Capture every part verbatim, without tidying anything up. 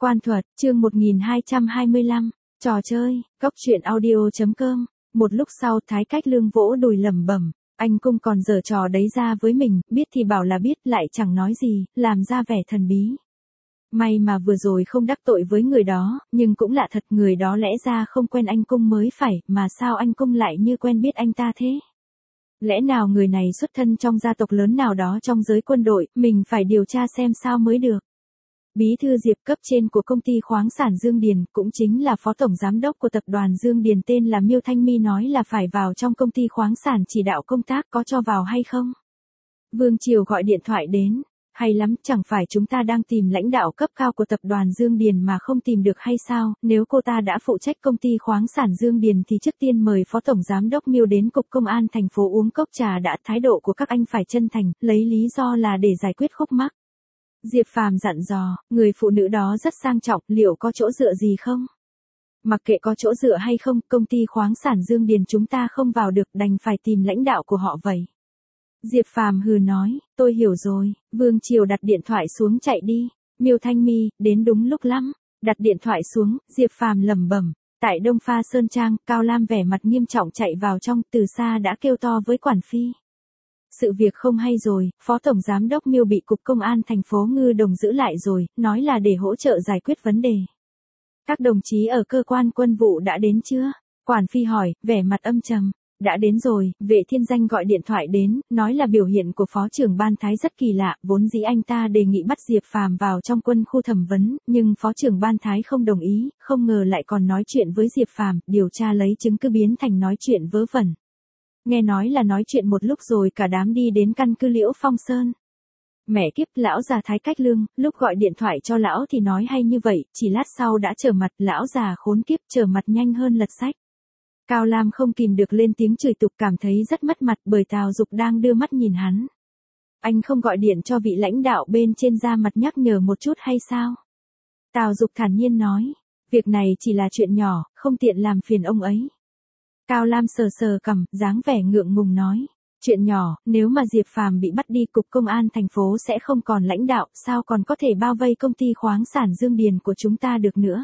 Quan thuật, chương một nghìn hai trăm hai mươi lăm, trò chơi, góc truyện audio.com. Một lúc sau Thái Cách Lương vỗ đùi lẩm bẩm, anh Cung còn giở trò đấy ra với mình, biết thì bảo là biết, lại chẳng nói gì, làm ra vẻ thần bí. May mà vừa rồi không đắc tội với người đó, nhưng cũng lạ thật, người đó lẽ ra không quen anh Cung mới phải, mà sao anh Cung lại như quen biết anh ta thế? Lẽ nào người này xuất thân trong gia tộc lớn nào đó trong giới quân đội, mình phải điều tra xem sao mới được. Bí thư Diệp cấp trên của công ty khoáng sản Dương Điền, cũng chính là phó tổng giám đốc của tập đoàn Dương Điền tên là Miêu Thanh Mi nói là phải vào trong công ty khoáng sản chỉ đạo công tác, có cho vào hay không? Vương Triều gọi điện thoại đến, hay lắm, chẳng phải chúng ta đang tìm lãnh đạo cấp cao của tập đoàn Dương Điền mà không tìm được hay sao? Nếu cô ta đã phụ trách công ty khoáng sản Dương Điền thì trước tiên mời phó tổng giám đốc Miêu đến cục công an thành phố uống cốc trà đã, thái độ của các anh phải chân thành, lấy lý do là để giải quyết khúc mắc. Diệp Phàm dặn dò, người phụ nữ đó rất sang trọng, liệu có chỗ dựa gì không? Mặc kệ có chỗ dựa hay không, công ty khoáng sản Dương Điền chúng ta không vào được, đành phải tìm lãnh đạo của họ vậy. Diệp Phàm hừ nói, tôi hiểu rồi. Vương Triều đặt điện thoại xuống chạy đi. Miêu Thanh Mi, đến đúng lúc lắm. Đặt điện thoại xuống, Diệp Phàm lẩm bẩm. Tại Đông Pha Sơn Trang, Cao Lam vẻ mặt nghiêm trọng chạy vào trong, từ xa đã kêu to với quản phi. Sự việc không hay rồi, phó tổng giám đốc Miêu bị cục công an thành phố Ngư Đồng giữ lại rồi, nói là để hỗ trợ giải quyết vấn đề. Các đồng chí ở cơ quan quân vụ đã đến chưa? Quản phi hỏi, vẻ mặt âm trầm. Đã đến rồi, Vệ Thiên Danh gọi điện thoại đến, nói là biểu hiện của phó trưởng ban Thái rất kỳ lạ, vốn dĩ anh ta đề nghị bắt Diệp Phàm vào trong quân khu thẩm vấn, nhưng phó trưởng ban Thái không đồng ý, không ngờ lại còn nói chuyện với Diệp Phàm, điều tra lấy chứng cứ biến thành nói chuyện vớ vẩn. Nghe nói là nói chuyện một lúc rồi cả đám đi đến căn cứ Liễu Phong Sơn. Mẹ kiếp, lão già Thái Cách Lương, lúc gọi điện thoại cho lão thì nói hay như vậy, chỉ lát sau đã trở mặt, lão già khốn kiếp, trở mặt nhanh hơn lật sách. Cao Lam không kìm được lên tiếng chửi tục, cảm thấy rất mất mặt bởi Tào Dục đang đưa mắt nhìn hắn. Anh không gọi điện cho vị lãnh đạo bên trên ra mặt nhắc nhở một chút hay sao? Tào Dục thản nhiên nói, việc này chỉ là chuyện nhỏ, không tiện làm phiền ông ấy. Cao Lam sờ sờ cằm, dáng vẻ ngượng ngùng nói, chuyện nhỏ, nếu mà Diệp Phàm bị bắt đi cục công an thành phố sẽ không còn lãnh đạo, sao còn có thể bao vây công ty khoáng sản Dương Điền của chúng ta được nữa.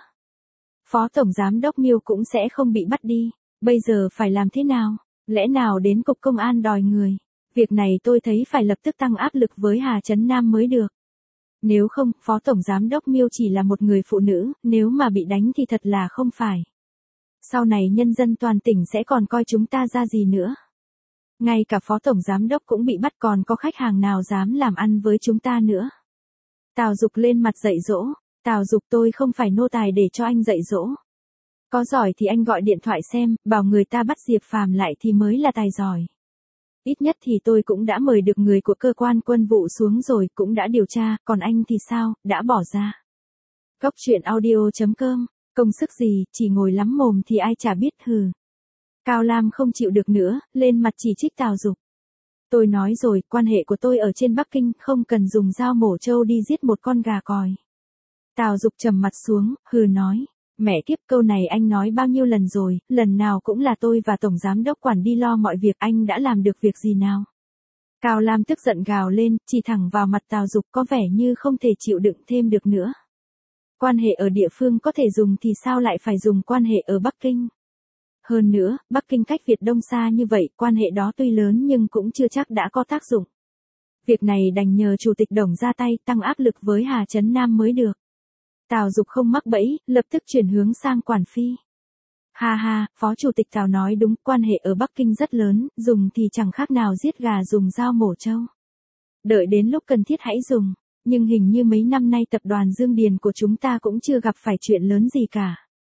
Phó tổng giám đốc Miêu cũng sẽ không bị bắt đi. Bây giờ phải làm thế nào? Lẽ nào đến cục công an đòi người? Việc này tôi thấy phải lập tức tăng áp lực với Hà Trấn Nam mới được. Nếu không, phó tổng giám đốc Miêu chỉ là một người phụ nữ, nếu mà bị đánh thì thật là không phải. Sau này nhân dân toàn tỉnh sẽ còn coi chúng ta ra gì nữa. Ngay cả phó tổng giám đốc cũng bị bắt, còn có khách hàng nào dám làm ăn với chúng ta nữa. Tào Dục lên mặt dạy dỗ. Tào Dục, tôi không phải nô tài để cho anh dạy dỗ. Có giỏi thì anh gọi điện thoại xem, bảo người ta bắt Diệp Phàm lại thì mới là tài giỏi. Ít nhất thì tôi cũng đã mời được người của cơ quan quân vụ xuống rồi, cũng đã điều tra, còn anh thì sao, đã bỏ ra. Góc truyện audio.com, công sức gì, chỉ ngồi lắm mồm thì ai chả biết, hừ. Cao Lam không chịu được nữa, lên mặt chỉ trích Tào Dục. Tôi nói rồi, quan hệ của tôi ở trên Bắc Kinh, không cần dùng dao mổ trâu đi giết một con gà còi. Tào Dục trầm mặt xuống, hừ nói. Mẹ kiếp, câu này anh nói bao nhiêu lần rồi, lần nào cũng là tôi và tổng giám đốc quản đi lo mọi việc, anh đã làm được việc gì nào? Cao Lam tức giận gào lên, chỉ thẳng vào mặt Tào Dục, có vẻ như không thể chịu đựng thêm được nữa. Quan hệ ở địa phương có thể dùng thì sao lại phải dùng quan hệ ở Bắc Kinh? Hơn nữa, Bắc Kinh cách Việt Đông xa như vậy, quan hệ đó tuy lớn nhưng cũng chưa chắc đã có tác dụng. Việc này đành nhờ Chủ tịch Đồng ra tay, tăng áp lực với Hà Trấn Nam mới được. Tào Dục không mắc bẫy, lập tức chuyển hướng sang quản phi. Ha ha, phó chủ tịch Tào nói đúng, quan hệ ở Bắc Kinh rất lớn, dùng thì chẳng khác nào giết gà dùng dao mổ trâu. Đợi đến lúc cần thiết hãy dùng, nhưng hình như mấy năm nay tập đoàn Dương Điền của chúng ta cũng chưa gặp phải chuyện lớn gì cả.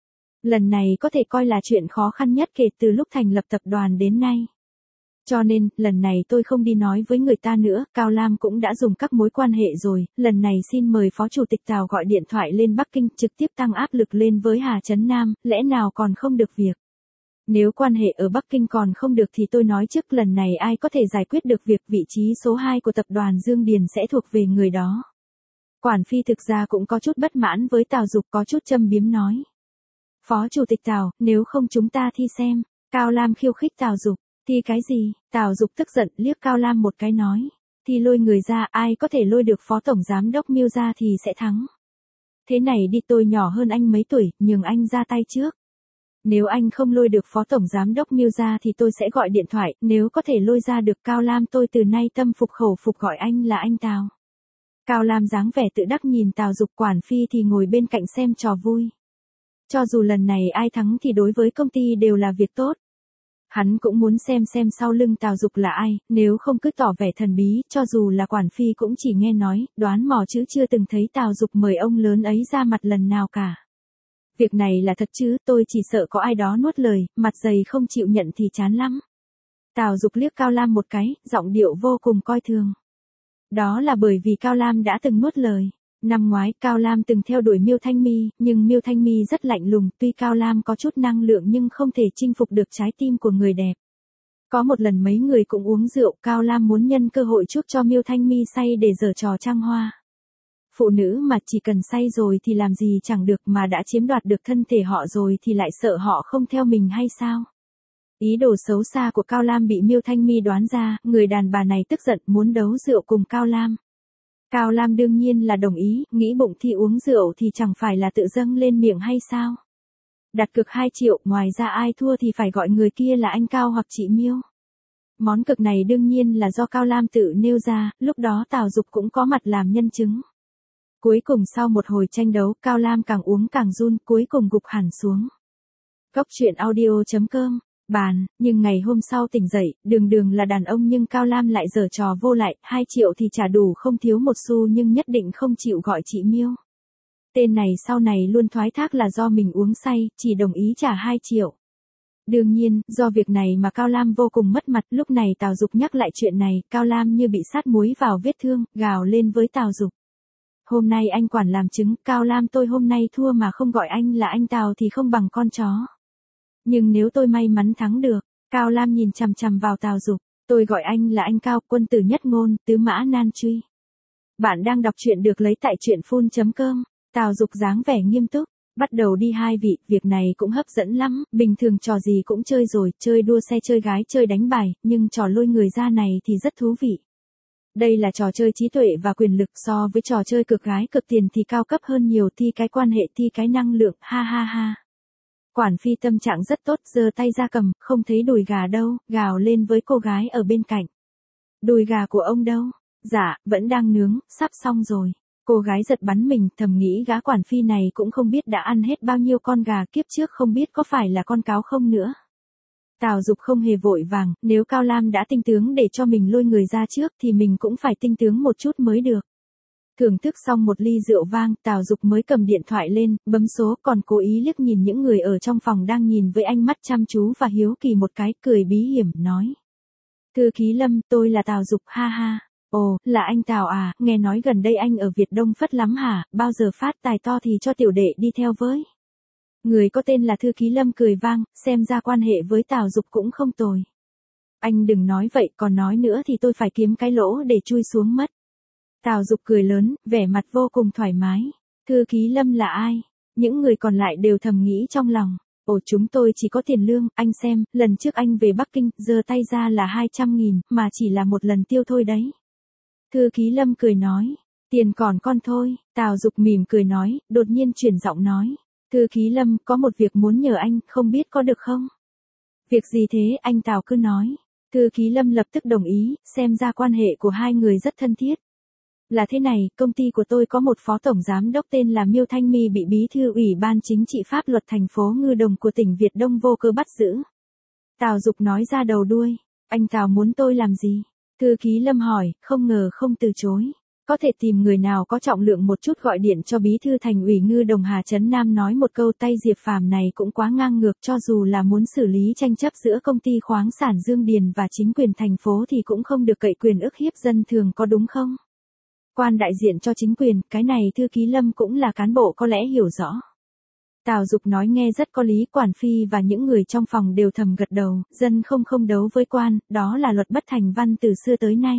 Lần này có thể coi là chuyện khó khăn nhất kể từ lúc thành lập tập đoàn đến nay. Cho nên, lần này tôi không đi nói với người ta nữa, Cao Lam cũng đã dùng các mối quan hệ rồi, lần này xin mời Phó Chủ tịch Tào gọi điện thoại lên Bắc Kinh, trực tiếp tăng áp lực lên với Hà Trấn Nam, lẽ nào còn không được việc. Nếu quan hệ ở Bắc Kinh còn không được thì tôi nói trước lần này ai có thể giải quyết được việc, vị trí số hai của tập đoàn Dương Điền sẽ thuộc về người đó. Quản phi thực ra cũng có chút bất mãn với Tào Dục, có chút châm biếm nói. Phó Chủ tịch Tào, nếu không chúng ta thi xem. Cao Lam khiêu khích Tào Dục. Thi cái gì? Tào Dục tức giận liếc Cao Lam một cái nói. Thì lôi người ra, ai có thể lôi được phó tổng giám đốc Miêu ra thì sẽ thắng. Thế này đi, tôi nhỏ hơn anh mấy tuổi, nhường anh ra tay trước. Nếu anh không lôi được phó tổng giám đốc Miêu ra thì tôi sẽ gọi điện thoại, nếu có thể lôi ra được Cao Lam tôi từ nay tâm phục khẩu phục gọi anh là anh Tào. Cao Lam dáng vẻ tự đắc nhìn Tào Dục, quản phi thì ngồi bên cạnh xem trò vui. Cho dù lần này ai thắng thì đối với công ty đều là việc tốt. Hắn cũng muốn xem xem sau lưng Tào Dục là ai, nếu không cứ tỏ vẻ thần bí, cho dù là quản phi cũng chỉ nghe nói, đoán mò chứ chưa từng thấy Tào Dục mời ông lớn ấy ra mặt lần nào cả. Việc này là thật chứ, tôi chỉ sợ có ai đó nuốt lời, mặt dày không chịu nhận thì chán lắm. Tào Dục liếc Cao Lam một cái, giọng điệu vô cùng coi thường. Đó là bởi vì Cao Lam đã từng nuốt lời. Năm ngoái, Cao Lam từng theo đuổi Miêu Thanh Mi, nhưng Miêu Thanh Mi rất lạnh lùng, tuy Cao Lam có chút năng lượng nhưng không thể chinh phục được trái tim của người đẹp. Có một lần mấy người cũng uống rượu, Cao Lam muốn nhân cơ hội chuốc cho Miêu Thanh Mi say để giở trò trăng hoa. Phụ nữ mà chỉ cần say rồi thì làm gì chẳng được, mà đã chiếm đoạt được thân thể họ rồi thì lại sợ họ không theo mình hay sao? Ý đồ xấu xa của Cao Lam bị Miêu Thanh Mi đoán ra, người đàn bà này tức giận muốn đấu rượu cùng Cao Lam. Cao Lam đương nhiên là đồng ý, nghĩ bụng thì uống rượu thì chẳng phải là tự dâng lên miệng hay sao? Đặt cược hai triệu, ngoài ra ai thua thì phải gọi người kia là anh Cao hoặc chị Miêu. Món cược này đương nhiên là do Cao Lam tự nêu ra, lúc đó Tào Dục cũng có mặt làm nhân chứng. Cuối cùng sau một hồi tranh đấu, Cao Lam càng uống càng run, cuối cùng gục hẳn xuống. Cốc truyện audio chấm com, bàn, nhưng ngày hôm sau tỉnh dậy, đường đường là đàn ông nhưng Cao Lam lại giở trò vô lại, hai triệu thì trả đủ không thiếu một xu nhưng nhất định không chịu gọi chị Miêu. Tên này sau này luôn thoái thác là do mình uống say, chỉ đồng ý trả hai triệu. Đương nhiên, do việc này mà Cao Lam vô cùng mất mặt, lúc này Tào Dục nhắc lại chuyện này, Cao Lam như bị sát muối vào vết thương, gào lên với Tào Dục. Hôm nay anh quản làm chứng, Cao Lam tôi hôm nay thua mà không gọi anh là anh Tào thì không bằng con chó. Nhưng nếu tôi may mắn thắng được, Cao Lam nhìn chằm chằm vào Tào Dục, tôi gọi anh là anh Cao, quân tử nhất ngôn, tứ mã nan truy. Bạn đang đọc truyện được lấy tại truyện phun chấm com, Tào Dục dáng vẻ nghiêm túc, bắt đầu đi hai vị, việc này cũng hấp dẫn lắm, bình thường trò gì cũng chơi rồi, chơi đua xe, chơi gái, chơi đánh bài, nhưng trò lôi người ra này thì rất thú vị. Đây là trò chơi trí tuệ và quyền lực, so với trò chơi cược gái cược tiền thì cao cấp hơn nhiều, thi cái quan hệ, thi cái năng lượng, ha ha ha. Quản phi tâm trạng rất tốt, giơ tay ra cầm, không thấy đùi gà đâu, gào lên với cô gái ở bên cạnh. Đùi gà của ông đâu? Dạ, vẫn đang nướng, sắp xong rồi. Cô gái giật bắn mình, thầm nghĩ gã quản phi này cũng không biết đã ăn hết bao nhiêu con gà, kiếp trước không biết có phải là con cáo không nữa. Tào Dục không hề vội vàng, nếu Cao Lam đã tinh tướng để cho mình lôi người ra trước thì mình cũng phải tinh tướng một chút mới được. Thưởng thức xong một ly rượu vang, Tào Dục mới cầm điện thoại lên, bấm số, còn cố ý liếc nhìn những người ở trong phòng đang nhìn với ánh mắt chăm chú và hiếu kỳ một cái, cười bí hiểm, nói. Thư ký Lâm, tôi là Tào Dục, ha ha. Ồ, là anh Tào à, nghe nói gần đây anh ở Việt Đông phất lắm hả, bao giờ phát tài to thì cho tiểu đệ đi theo với. Người có tên là Thư ký Lâm cười vang, xem ra quan hệ với Tào Dục cũng không tồi. Anh đừng nói vậy, còn nói nữa thì tôi phải kiếm cái lỗ để chui xuống mất. Tào Dục cười lớn, vẻ mặt vô cùng thoải mái. Thư ký Lâm là ai? Những người còn lại đều thầm nghĩ trong lòng. Ồ, chúng tôi chỉ có tiền lương, anh xem, lần trước anh về Bắc Kinh, giơ tay ra là hai trăm nghìn, mà chỉ là một lần tiêu thôi đấy. Thư ký Lâm cười nói, tiền còn con thôi, Tào Dục mỉm cười nói, đột nhiên chuyển giọng nói. Thư ký Lâm, có một việc muốn nhờ anh, không biết có được không? Việc gì thế, anh Tào cứ nói. Thư ký Lâm lập tức đồng ý, xem ra quan hệ của hai người rất thân thiết. Là thế này, công ty của tôi có một phó tổng giám đốc tên là Miêu Thanh Mi bị bí thư ủy ban chính trị pháp luật thành phố Ngư Đồng của tỉnh Việt Đông vô cớ bắt giữ. Tào Dục nói ra đầu đuôi, anh Tào muốn tôi làm gì? Thư ký Lâm hỏi, không ngờ không từ chối. Có thể tìm người nào có trọng lượng một chút gọi điện cho bí thư thành ủy Ngư Đồng Hà Trấn Nam nói một câu, tay Diệp Phàm này cũng quá ngang ngược, cho dù là muốn xử lý tranh chấp giữa công ty khoáng sản Dương Điền và chính quyền thành phố thì cũng không được cậy quyền ức hiếp dân thường, có đúng không? Quan đại diện cho chính quyền, cái này Thư ký Lâm cũng là cán bộ có lẽ hiểu rõ. Tào Dục nói nghe rất có lý, quản phi và những người trong phòng đều thầm gật đầu, dân không không đấu với quan, đó là luật bất thành văn từ xưa tới nay.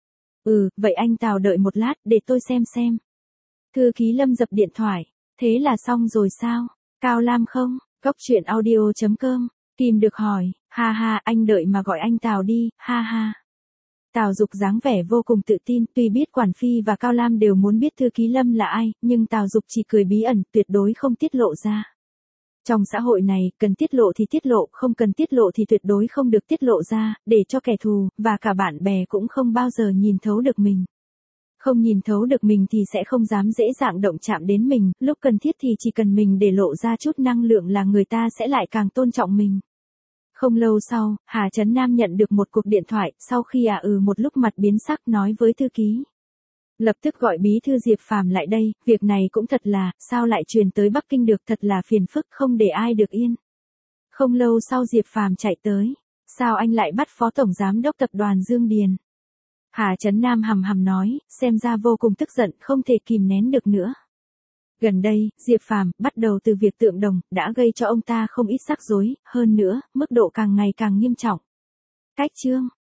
Ừ, vậy anh Tào đợi một lát, để tôi xem xem. Thư ký Lâm dập điện thoại, thế là xong rồi sao? Cao Lam không? Cốc truyện audio chấm com, tìm được hỏi, ha ha, anh đợi mà gọi anh Tào đi, ha ha. Tào Dục dáng vẻ vô cùng tự tin, tuy biết Quản Phi và Cao Lam đều muốn biết thư ký Lâm là ai, nhưng Tào Dục chỉ cười bí ẩn, tuyệt đối không tiết lộ ra. Trong xã hội này, cần tiết lộ thì tiết lộ, không cần tiết lộ thì tuyệt đối không được tiết lộ ra, để cho kẻ thù, và cả bạn bè cũng không bao giờ nhìn thấu được mình. Không nhìn thấu được mình thì sẽ không dám dễ dàng động chạm đến mình, lúc cần thiết thì chỉ cần mình để lộ ra chút năng lượng là người ta sẽ lại càng tôn trọng mình. Không lâu sau, Hà Trấn Nam nhận được một cuộc điện thoại, sau khi à ừ một lúc mặt biến sắc nói với thư ký. Lập tức gọi bí thư Diệp Phàm lại đây, việc này cũng thật là, sao lại truyền tới Bắc Kinh được, thật là phiền phức, không để ai được yên. Không lâu sau Diệp Phàm chạy tới, sao anh lại bắt phó tổng giám đốc tập đoàn Dương Điền? Hà Trấn Nam hầm hầm nói, xem ra vô cùng tức giận, không thể kìm nén được nữa. Gần đây, Diệp Phàm, bắt đầu từ việc Tượng Đồng, đã gây cho ông ta không ít rắc rối, hơn nữa, mức độ càng ngày càng nghiêm trọng. Cách chương